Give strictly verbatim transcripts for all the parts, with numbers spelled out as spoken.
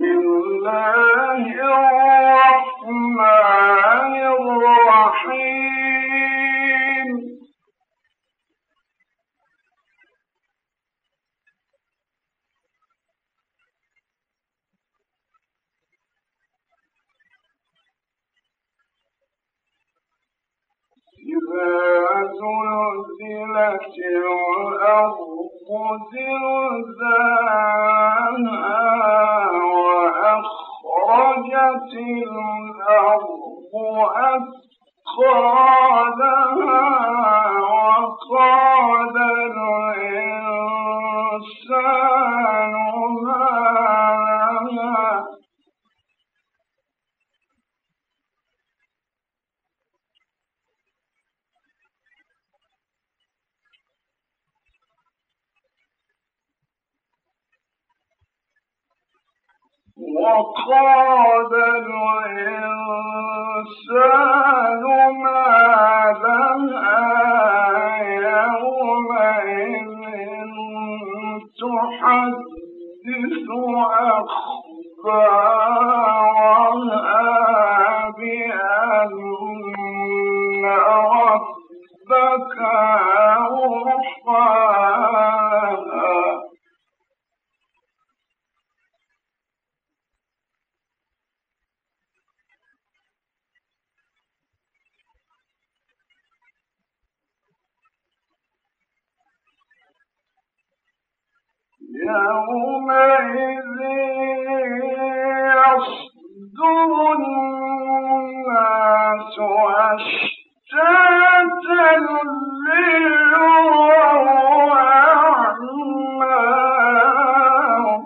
الله الرحمن الرحيم إذا زلزلت الأرض زلزالها وأخرجت الأرض أثقالها وقال الإنسان ما لها وقال الإنسان ما لها يومئذ تحدث أخبارها بأن ربك أوحاها يومئذ يصدر الناس أشتاتا ليروا أعمالهم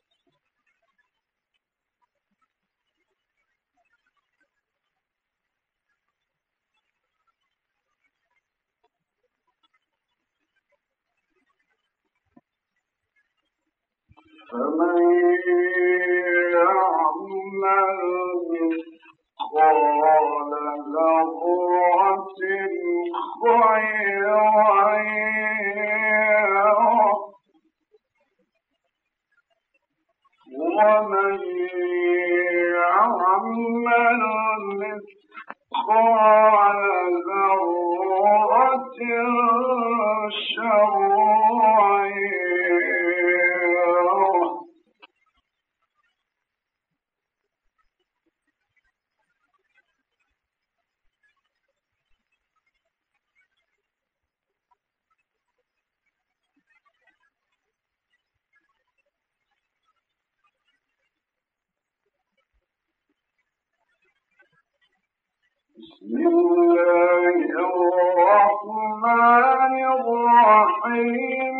فمن يعمل مثقال ذرة خيرا يره ومن يعمل مثقال ذرة شرا يره بسم الله الرحمن الرحيم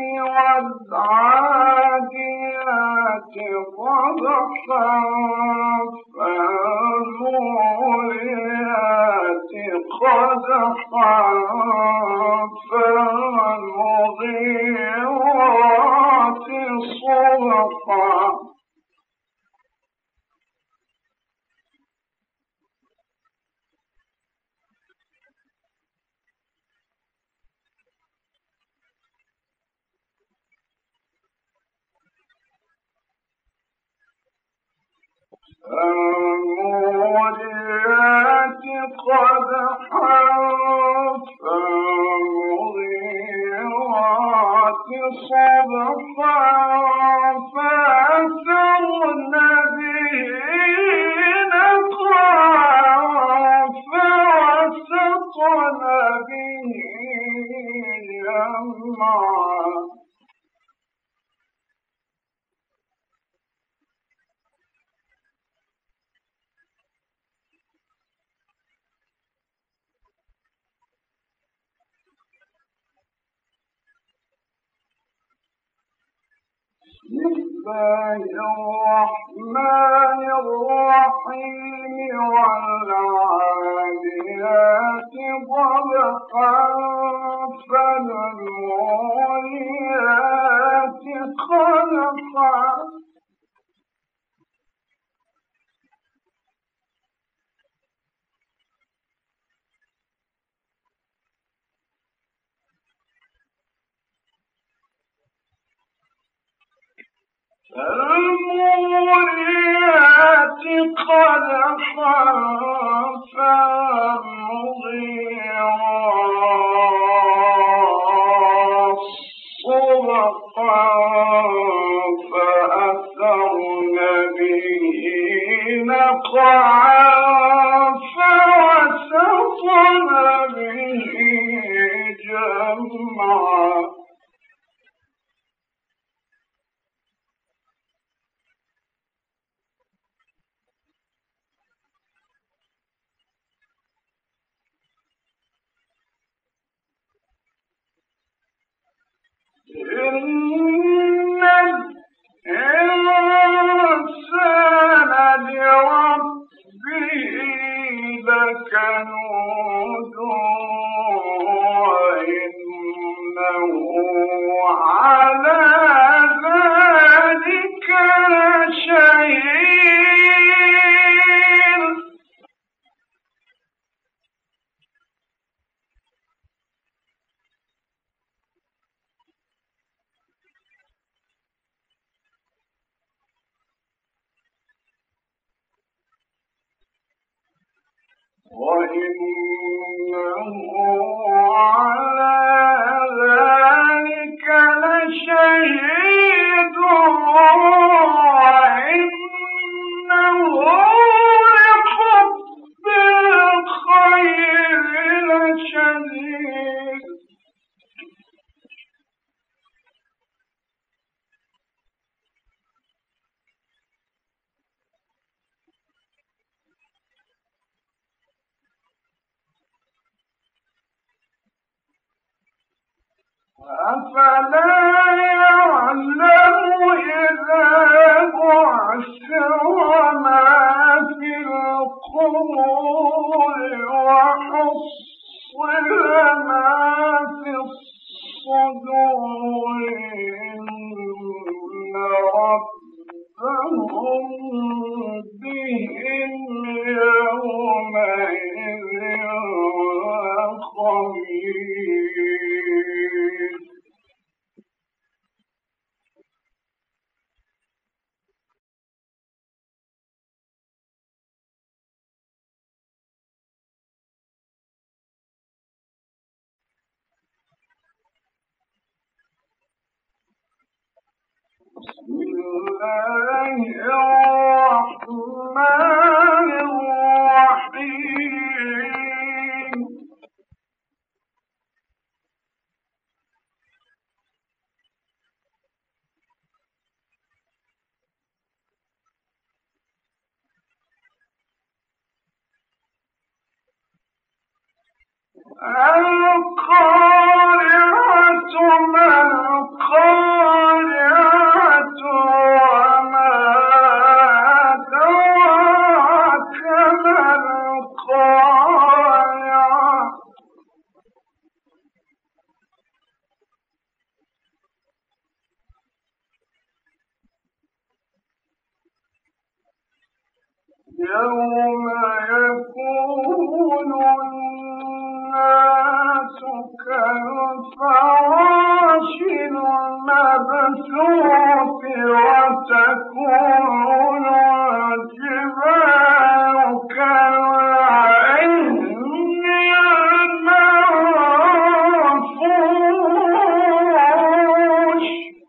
والعاديات ضبحا فالموريات قدحا فالمغيرات صبحا فالموريات قدحا فالمغيرات صبحا فأثرن به نقعا فوسطن به جمعا بسم الله الرحمن الرحيم والعاديات ضبحا فالموريات قدحا فالموريات قدحا فالمغيرات صبحا فأثرن به نقعا فوسطن به جمعا إن الإنسان لربه لكنود وإنه على ذلك لشهيد وإنه على ذلك لشهيد وإنه لحب الخير لشديد أفلا يعلم إذا بعثر ما في القبور وحصل ما في الصدور إن ربهم بهم يومئذ خبير بسم الله الرحمن الرحيم القارعة ما القارعة وما أدراك ما القارعة يوم يكون الناس كالفراش المبثوث وتكون الجبال كالعهن المنفوش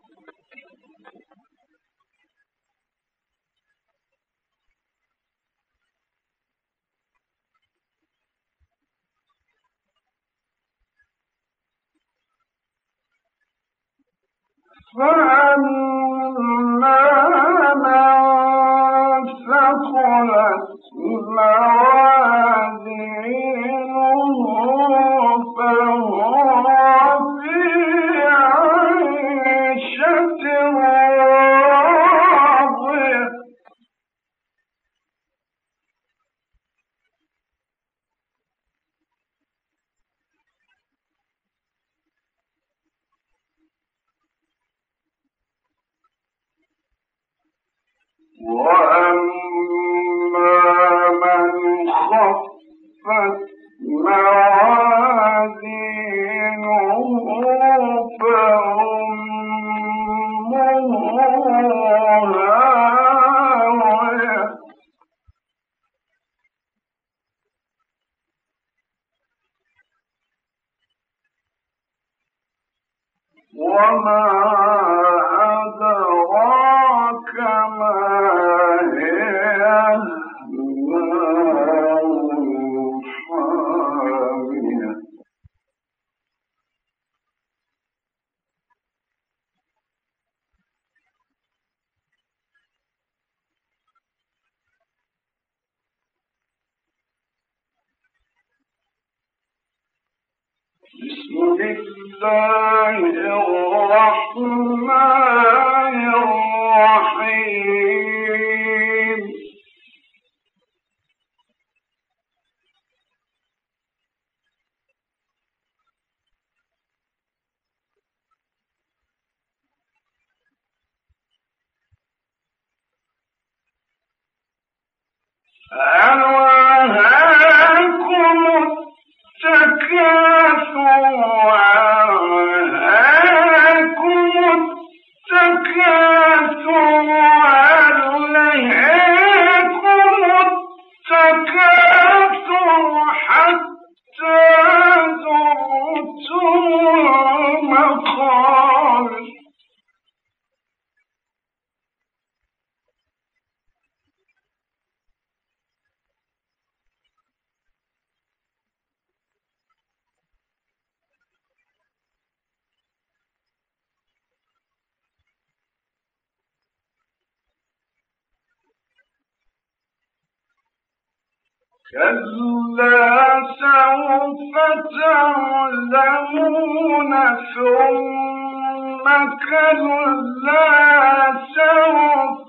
فأما من ثقلت موازينه فهو في عيشة راضية وأما من خفت موازينه فأمه وما أدراك ما هي نار حامية بسم الله الرحمن الرحيم ألهاكم التكاثر ألهاكم التكاثر ألهاكم التكاثر حتى زرتم المقابر كلا سوف تعلمون ثم كلا سوف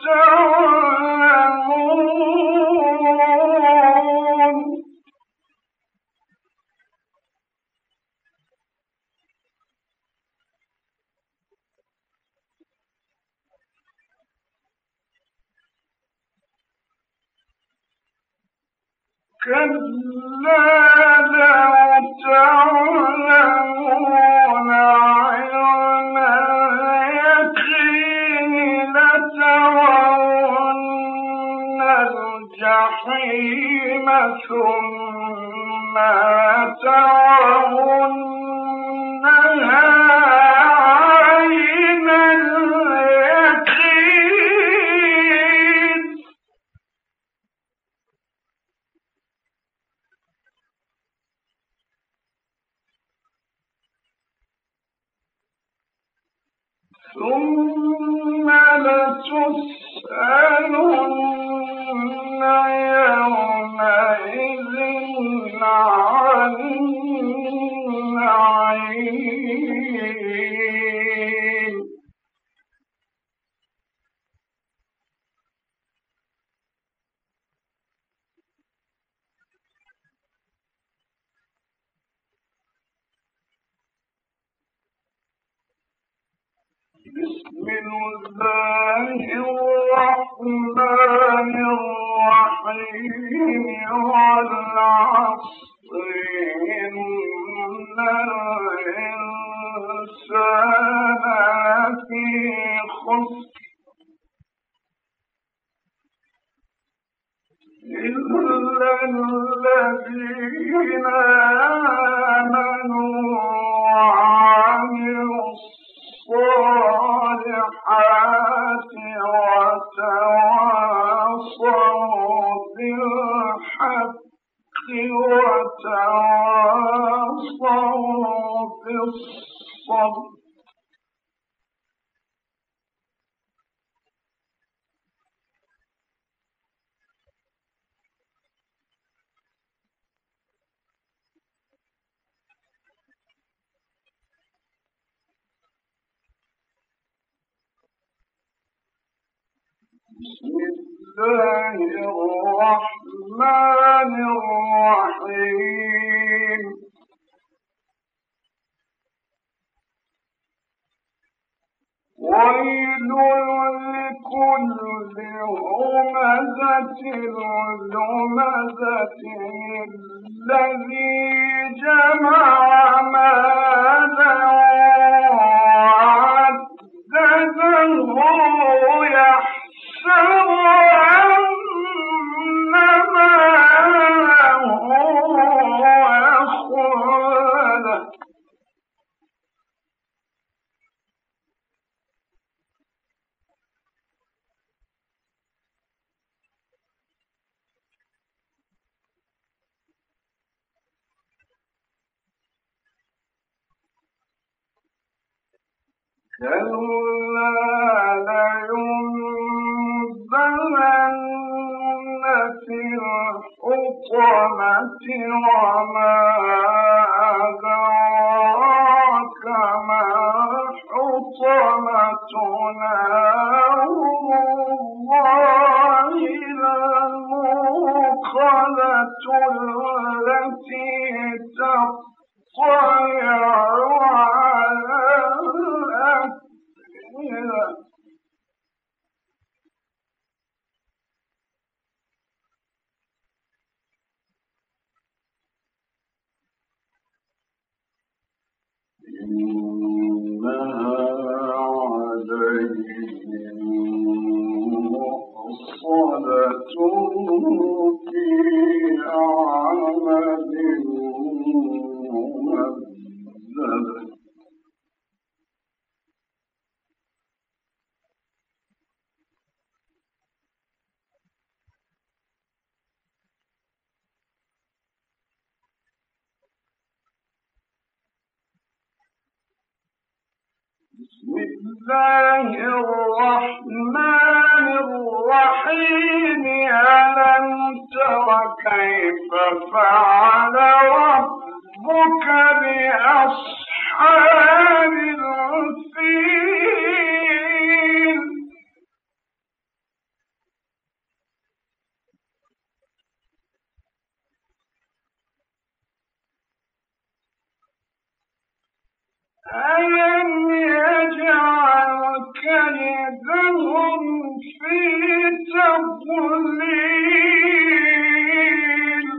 تعلمون كلا لو تعلمون علم اليقين لترون الجحيم ثم ترونها عين اليقين ثم لتسألن يومئذ عن النعيم بسم الله الرحمن الرحيم والعصر إن الإنسان لفي خسر إلا الذين آمنوا وعملوا الصالحات وتواصوا بالحق وتواصوا بالصبر بسم الله الرحمن الرحيم ويل لكل همزة لمزة الذي جمع مالا وعدده يحسب أن ماله أخلده كلا لينبذن في الحطمة وما أدراك ما الحطمة نار الله الموقدة التي تطلع على الأفئدة إنها عليهم مؤصدة في عمد ممددة بسم الله الرحمن الرحيم ألم تر كيف فعل ربك بأصحاب الفيل ألم يجعل كيدهم في تضليل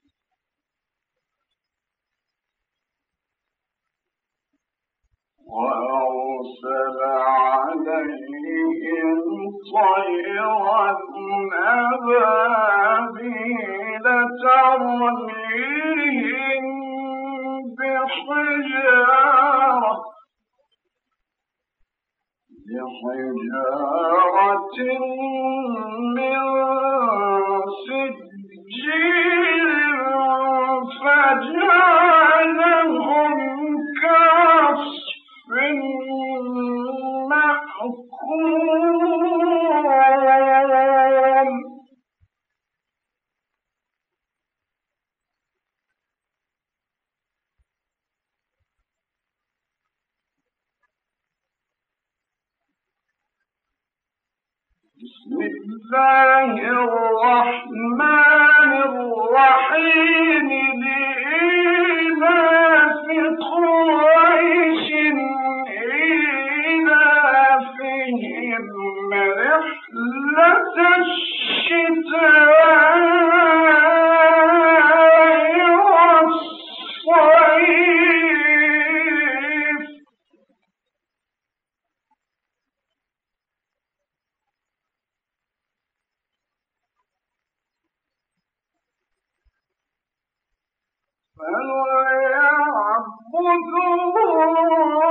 وأرسل عليهم طيرا أبابيل ترميهم بحجارة بحجارة من سجيل فجعلهم كعصف مأكول بسم الله الرحمن الرحيم لإيلاف قريش إيلافهم رحلة الشتاء والصيف فليعبدوا